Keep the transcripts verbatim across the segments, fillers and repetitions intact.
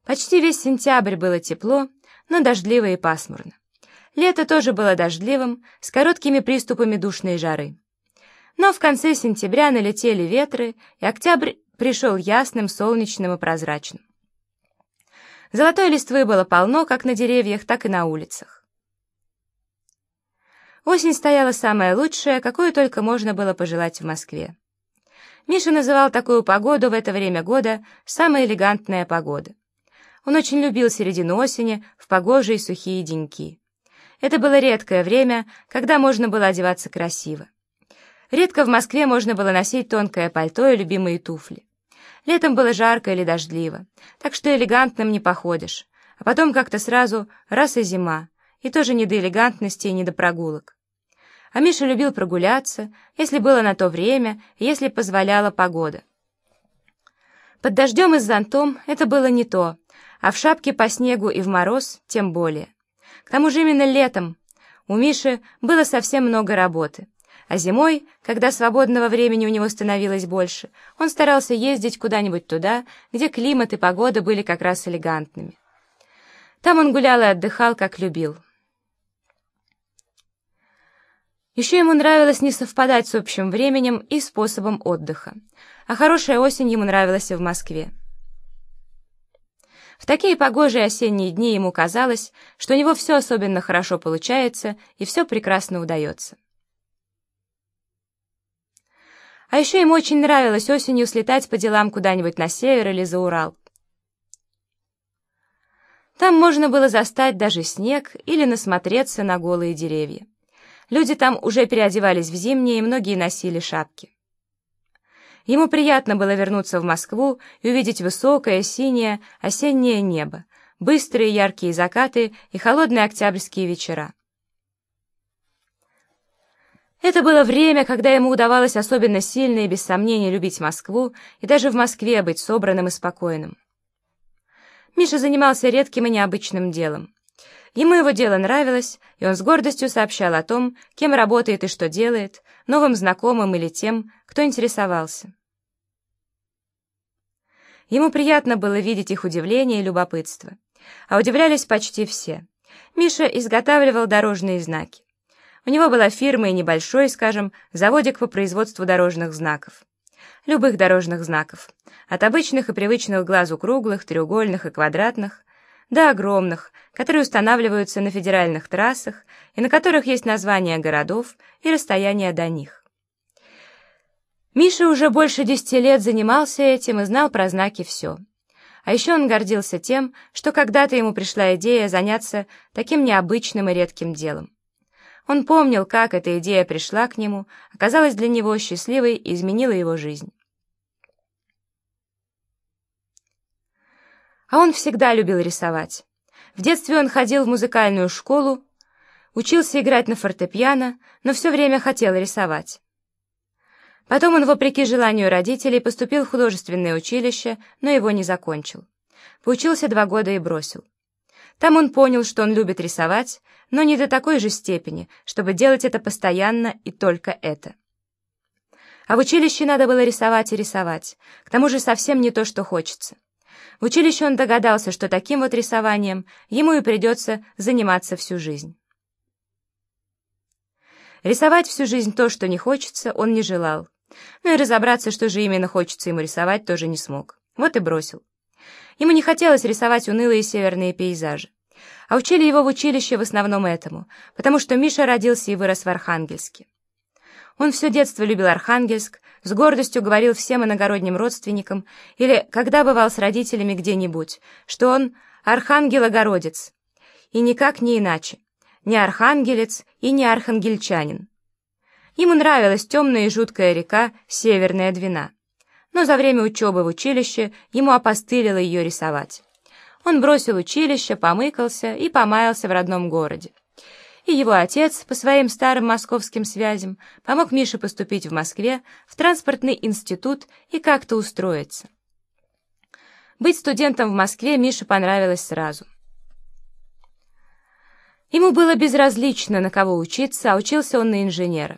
Почти весь сентябрь было тепло, но дождливо и пасмурно. Лето тоже было дождливым, с короткими приступами душной жары. Но в конце сентября налетели ветры, и октябрь пришел ясным, солнечным и прозрачным. Золотой листвы было полно как на деревьях, так и на улицах. Осень стояла самая лучшая, какую только можно было пожелать в Москве. Миша называл такую погоду в это время года «самая элегантная погода». Он очень любил середину осени в погожие сухие деньки. Это было редкое время, когда можно было одеваться красиво. Редко в Москве можно было носить тонкое пальто и любимые туфли. Летом было жарко или дождливо, так что элегантным не походишь, а потом как-то сразу раз и зима, и тоже не до элегантности и не до прогулок. А Миша любил прогуляться, если было на то время, и если позволяла погода. Под дождем и с зонтом это было не то, а в шапке по снегу и в мороз тем более. К тому же именно летом у Миши было совсем много работы, а зимой, когда свободного времени у него становилось больше, он старался ездить куда-нибудь туда, где климат и погода были как раз элегантными. Там он гулял и отдыхал, как любил. Еще ему нравилось не совпадать с общим временем и способом отдыха, а хорошая осень ему нравилась и в Москве. В такие погожие осенние дни ему казалось, что у него все особенно хорошо получается и все прекрасно удается. А еще ему очень нравилось осенью слетать по делам куда-нибудь на север или за Урал. Там можно было застать даже снег или насмотреться на голые деревья. Люди там уже переодевались в зимние, и многие носили шапки. Ему приятно было вернуться в Москву и увидеть высокое, синее, осеннее небо, быстрые яркие закаты и холодные октябрьские вечера. Это было время, когда ему удавалось особенно сильно и без сомнения любить Москву и даже в Москве быть собранным и спокойным. Миша занимался редким и необычным делом. Ему его дело нравилось, и он с гордостью сообщал о том, кем работает и что делает, новым знакомым или тем, кто интересовался. Ему приятно было видеть их удивление и любопытство. А удивлялись почти все. Миша изготавливал дорожные знаки. У него была фирма и небольшой, скажем, заводик по производству дорожных знаков. Любых дорожных знаков. От обычных и привычных глазу круглых, треугольных и квадратных, до огромных, которые устанавливаются на федеральных трассах и на которых есть названия городов и расстояния до них. Миша уже больше десяти лет занимался этим и знал про знаки все. А еще он гордился тем, что когда-то ему пришла идея заняться таким необычным и редким делом. Он помнил, как эта идея пришла к нему, оказалась для него счастливой и изменила его жизнь. А он всегда любил рисовать. В детстве он ходил в музыкальную школу, учился играть на фортепиано, но все время хотел рисовать. Потом он, вопреки желанию родителей, поступил в художественное училище, но его не закончил. Поучился два года и бросил. Там он понял, что он любит рисовать, но не до такой же степени, чтобы делать это постоянно и только это. А в училище надо было рисовать и рисовать, к тому же совсем не то, что хочется. В училище он догадался, что таким вот рисованием ему и придется заниматься всю жизнь. Рисовать всю жизнь то, что не хочется, он не желал. Но и разобраться, что же именно хочется ему рисовать, тоже не смог. Вот и бросил. Ему не хотелось рисовать унылые северные пейзажи. А учили его в училище в основном этому, потому что Миша родился и вырос в Архангельске. Он все детство любил Архангельск, с гордостью говорил всем иногородним родственникам или, когда бывал с родителями где-нибудь, что он архангелогородец, и никак не иначе, не архангелец и не архангельчанин. Ему нравилась темная и жуткая река Северная Двина, но за время учебы в училище ему опостылило ее рисовать. Он бросил училище, помыкался и помаялся в родном городе. И его отец, по своим старым московским связям, помог Мише поступить в Москве в транспортный институт и как-то устроиться. Быть студентом в Москве Мише понравилось сразу. Ему было безразлично, на кого учиться, а учился он на инженера.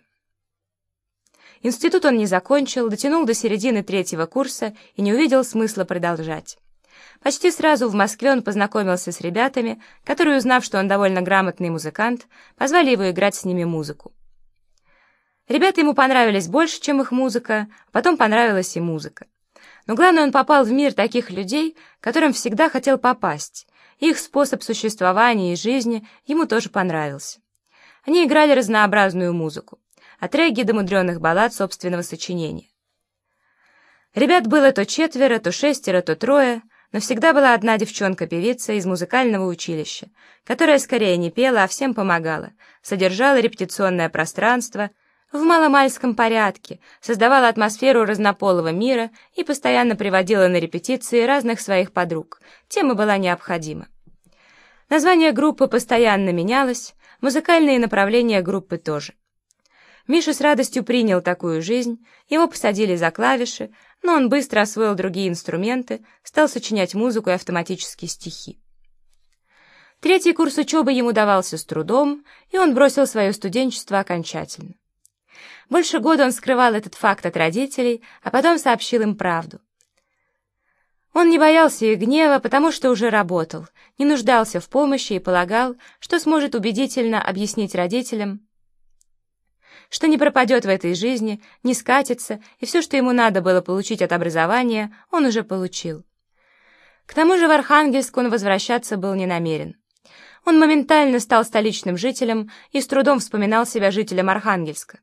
Институт он не закончил, дотянул до середины третьего курса и не увидел смысла продолжать. Почти сразу в Москве он познакомился с ребятами, которые, узнав, что он довольно грамотный музыкант, позвали его играть с ними музыку. Ребята ему понравились больше, чем их музыка, а потом понравилась и музыка. Но главное, он попал в мир таких людей, которым всегда хотел попасть. Их способ существования и жизни ему тоже понравился. Они играли разнообразную музыку, от регги до мудреных баллад собственного сочинения. Ребят было то четверо, то шестеро, то трое, но всегда была одна девчонка-певица из музыкального училища, которая скорее не пела, а всем помогала, содержала репетиционное пространство в маломальском порядке, создавала атмосферу разнополого мира и постоянно приводила на репетиции разных своих подруг, тем и была необходима. Название группы постоянно менялось, музыкальные направления группы тоже. Миша с радостью принял такую жизнь, его посадили за клавиши, но он быстро освоил другие инструменты, стал сочинять музыку и автоматические стихи. Третий курс учебы ему давался с трудом, и он бросил свое студенчество окончательно. Больше года он скрывал этот факт от родителей, а потом сообщил им правду. Он не боялся их гнева, потому что уже работал, не нуждался в помощи и полагал, что сможет убедительно объяснить родителям, что не пропадет в этой жизни, не скатится, и все, что ему надо было получить от образования, он уже получил. К тому же в Архангельск он возвращаться был не намерен. Он моментально стал столичным жителем и с трудом вспоминал себя жителем Архангельска.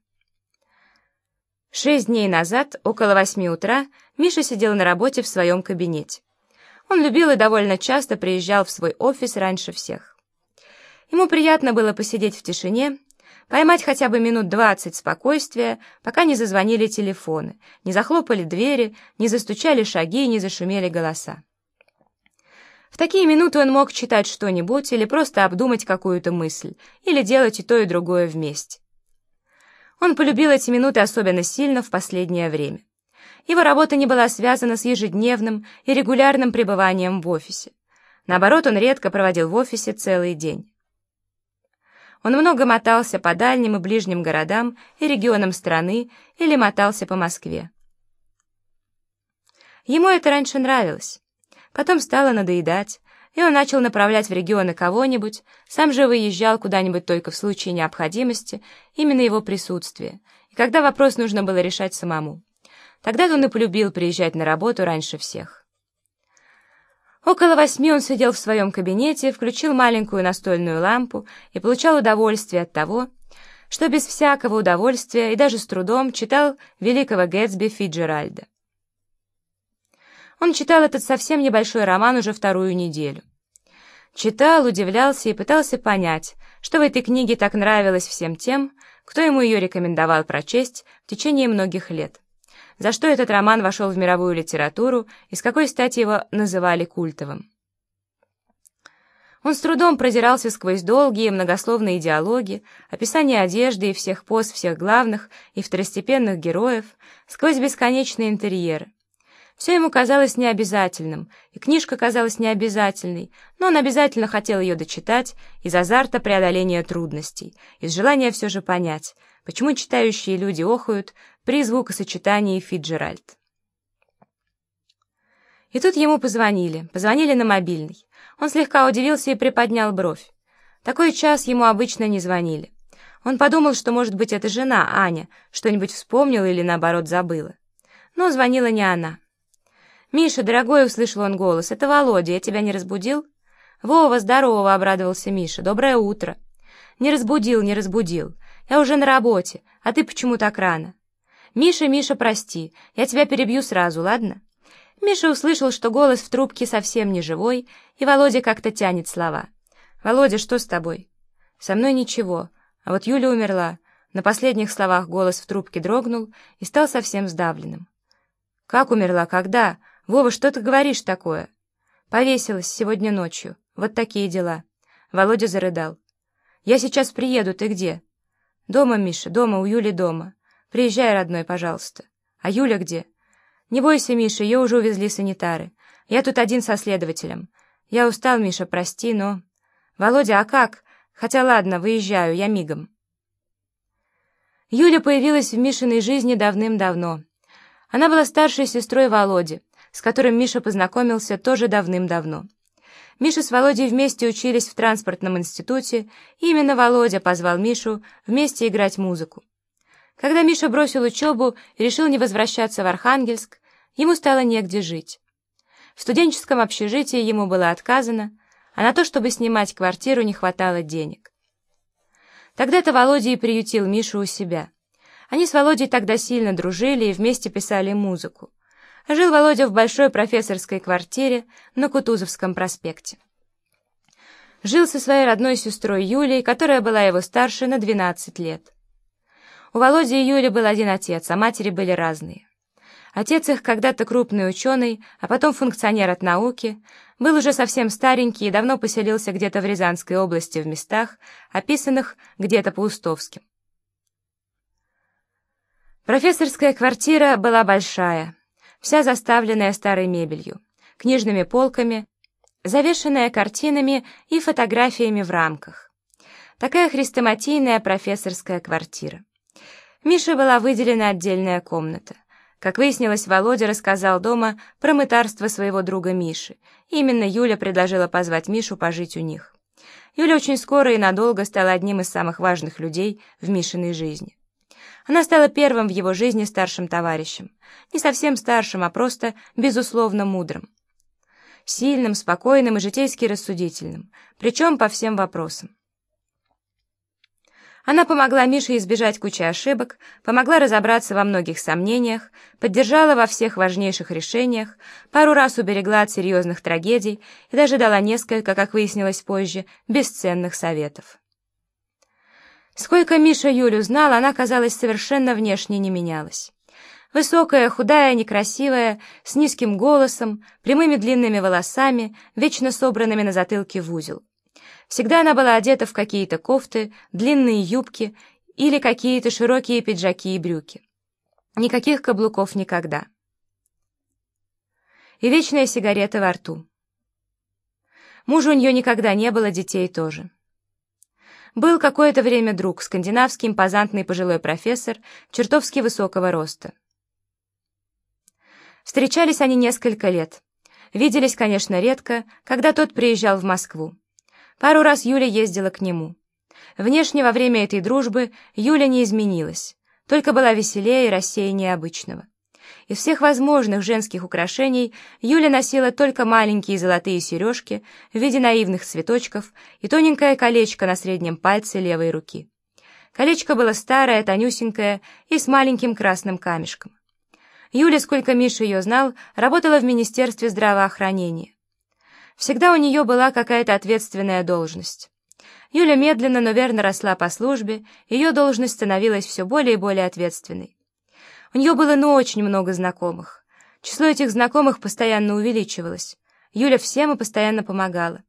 Шесть дней назад, около восьми утра, Миша сидел на работе в своем кабинете. Он любил и довольно часто приезжал в свой офис раньше всех. Ему приятно было посидеть в тишине, поймать хотя бы минут двадцать спокойствия, пока не зазвонили телефоны, не захлопали двери, не застучали шаги, не зашумели голоса. В такие минуты он мог читать что-нибудь или просто обдумать какую-то мысль, или делать и то, и другое вместе. Он полюбил эти минуты особенно сильно в последнее время. Его работа не была связана с ежедневным и регулярным пребыванием в офисе. Наоборот, он редко проводил в офисе целый день. Он много мотался по дальним и ближним городам и регионам страны или мотался по Москве. Ему это раньше нравилось. Потом стало надоедать, и он начал направлять в регионы кого-нибудь, сам же выезжал куда-нибудь только в случае необходимости, именно его присутствие, и когда вопрос нужно было решать самому. Тогда-то он и полюбил приезжать на работу раньше всех. Около восьми он сидел в своем кабинете, включил маленькую настольную лампу и получал удовольствие от того, что без всякого удовольствия и даже с трудом читал великого Гэтсби Фицджеральда. Он читал этот совсем небольшой роман уже вторую неделю. Читал, удивлялся и пытался понять, что в этой книге так нравилось всем тем, кто ему ее рекомендовал прочесть в течение многих лет. За что этот роман вошел в мировую литературу и с какой стати его называли культовым. Он с трудом продирался сквозь долгие многословные диалоги, описание одежды и всех поз всех главных и второстепенных героев, сквозь бесконечные интерьеры. Все ему казалось необязательным, и книжка казалась необязательной, но он обязательно хотел ее дочитать из азарта преодоления трудностей, из желания все же понять, почему читающие люди охают при звукосочетании Фицджеральд. И тут ему позвонили, позвонили на мобильный. Он слегка удивился и приподнял бровь. Такой час ему обычно не звонили. Он подумал, что, может быть, это жена, Аня, что-нибудь вспомнила или, наоборот, забыла. Но звонила не она. «Миша, дорогой», — услышал он голос, — «это Володя, я тебя не разбудил?» «Вова, здорово», — обрадовался Миша, — «доброе утро». «Не разбудил, не разбудил. Я уже на работе, а ты почему так рано?» «Миша, Миша, прости, я тебя перебью сразу, ладно?» Миша услышал, что голос в трубке совсем не живой, и Володя как-то тянет слова. «Володя, что с тобой?» «Со мной ничего, а вот Юля умерла». На последних словах голос в трубке дрогнул и стал совсем сдавленным. «Как умерла? Когда? Вова, что ты говоришь такое?» «Повесилась сегодня ночью. Вот такие дела». Володя зарыдал. «Я сейчас приеду, ты где?» «Дома, Миша, дома, у Юли дома. Приезжай, родной, пожалуйста». «А Юля где?» «Не бойся, Миша, ее уже увезли санитары. Я тут один со следователем. Я устал, Миша, прости, но...» «Володя, а как? Хотя ладно, выезжаю, я мигом». Юля появилась в Мишиной жизни давным-давно. Она была старшей сестрой Володи, с которым Миша познакомился тоже давным-давно. Миша с Володей вместе учились в транспортном институте, и именно Володя позвал Мишу вместе играть музыку. Когда Миша бросил учебу и решил не возвращаться в Архангельск, ему стало негде жить. В студенческом общежитии ему было отказано, а на то, чтобы снимать квартиру, не хватало денег. Тогда-то Володя и приютил Мишу у себя. Они с Володей тогда сильно дружили и вместе писали музыку. Жил Володя в большой профессорской квартире на Кутузовском проспекте. Жил со своей родной сестрой Юлей, которая была его старше на двенадцать лет. У Володи и Юли был один отец, а матери были разные. Отец их, когда-то крупный ученый, а потом функционер от науки, был уже совсем старенький и давно поселился где-то в Рязанской области в местах, описанных где-то по-устовским. Профессорская квартира была большая, вся заставленная старой мебелью, книжными полками, завешенная картинами и фотографиями в рамках. Такая хрестоматийная профессорская квартира. Мише была выделена отдельная комната. Как выяснилось, Володя рассказал дома про мытарство своего друга Миши. И именно Юля предложила позвать Мишу пожить у них. Юля очень скоро и надолго стала одним из самых важных людей в Мишиной жизни. Она стала первым в его жизни старшим товарищем. Не совсем старшим, а просто безусловно мудрым. Сильным, спокойным и житейски рассудительным, причем по всем вопросам. Она помогла Мише избежать кучи ошибок, помогла разобраться во многих сомнениях, поддержала во всех важнейших решениях, пару раз уберегла от серьезных трагедий и даже дала несколько, как выяснилось позже, бесценных советов. Сколько Миша Юлю знал, она, казалось, совершенно внешне не менялась. Высокая, худая, некрасивая, с низким голосом, прямыми длинными волосами, вечно собранными на затылке в узел. Всегда она была одета в какие-то кофты, длинные юбки или какие-то широкие пиджаки и брюки. Никаких каблуков никогда. И вечная сигарета во рту. Мужа у нее никогда не было, детей тоже. Был какое-то время друг, скандинавский импозантный пожилой профессор, чертовски высокого роста. Встречались они несколько лет. Виделись, конечно, редко, когда тот приезжал в Москву. Пару раз Юля ездила к нему. Внешне во время этой дружбы Юля не изменилась, только была веселее и рассеяннее обычного. Из всех возможных женских украшений Юля носила только маленькие золотые сережки в виде наивных цветочков и тоненькое колечко на среднем пальце левой руки. Колечко было старое, тонюсенькое и с маленьким красным камешком. Юля, сколько Миша ее знал, работала в Министерстве здравоохранения. Всегда у нее была какая-то ответственная должность. Юля медленно, но верно росла по службе, ее должность становилась все более и более ответственной. У нее было ну очень много знакомых. Число этих знакомых постоянно увеличивалось. Юля всем и постоянно помогала.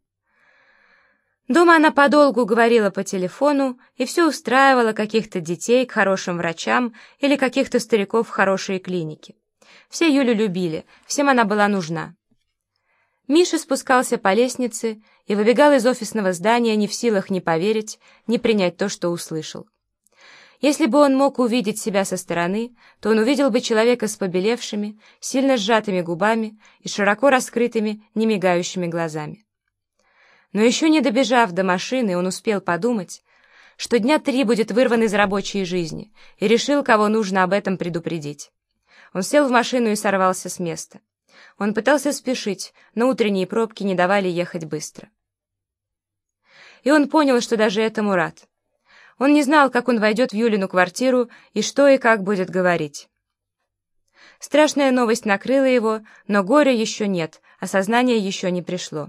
Дома она подолгу говорила по телефону и все устраивала каких-то детей к хорошим врачам или каких-то стариков в хорошие клиники. Все Юлю любили, всем она была нужна. Миша спускался по лестнице и выбегал из офисного здания не в силах ни поверить, ни принять то, что услышал. Если бы он мог увидеть себя со стороны, то он увидел бы человека с побелевшими, сильно сжатыми губами и широко раскрытыми, немигающими глазами. Но еще не добежав до машины, он успел подумать, что дня три будет вырван из рабочей жизни, и решил, кого нужно об этом предупредить. Он сел в машину и сорвался с места. Он пытался спешить, но утренние пробки не давали ехать быстро. И он понял, что даже этому рад. Он не знал, как он войдет в Юлину квартиру и что и как будет говорить. Страшная новость накрыла его, но горя еще нет, осознание еще не пришло.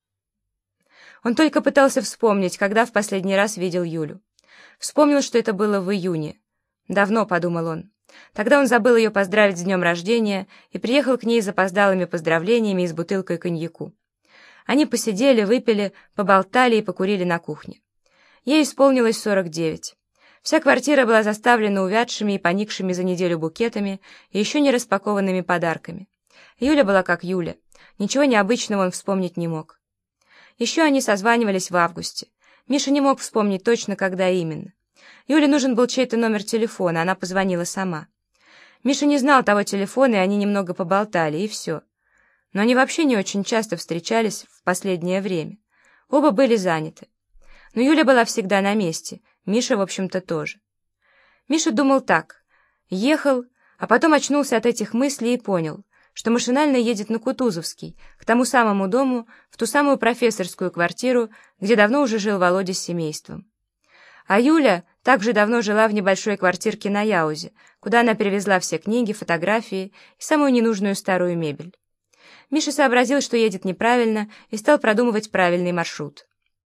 Он только пытался вспомнить, когда в последний раз видел Юлю. Вспомнил, что это было в июне. Давно, подумал он. Тогда он забыл ее поздравить с днем рождения и приехал к ней с запоздалыми поздравлениями и с бутылкой коньяку. Они посидели, выпили, поболтали и покурили на кухне. Ей исполнилось сорок девять. Вся квартира была заставлена увядшими и поникшими за неделю букетами и еще не распакованными подарками. Юля была как Юля. Ничего необычного он вспомнить не мог. Еще они созванивались в августе. Миша не мог вспомнить точно, когда именно. Юле нужен был чей-то номер телефона, она позвонила сама. Миша не знал того телефона, и они немного поболтали, и все. но они вообще не очень часто встречались в последнее время. Оба были заняты. Но Юля была всегда на месте, Миша, в общем-то, тоже. Миша думал так. Ехал, а потом очнулся от этих мыслей и понял, что машинально едет на Кутузовский, к тому самому дому, в ту самую профессорскую квартиру, где давно уже жил Володя с семейством. А Юля также давно жила в небольшой квартирке на Яузе, куда она перевезла все книги, фотографии и самую ненужную старую мебель. Миша сообразил, что едет неправильно, и стал продумывать правильный маршрут.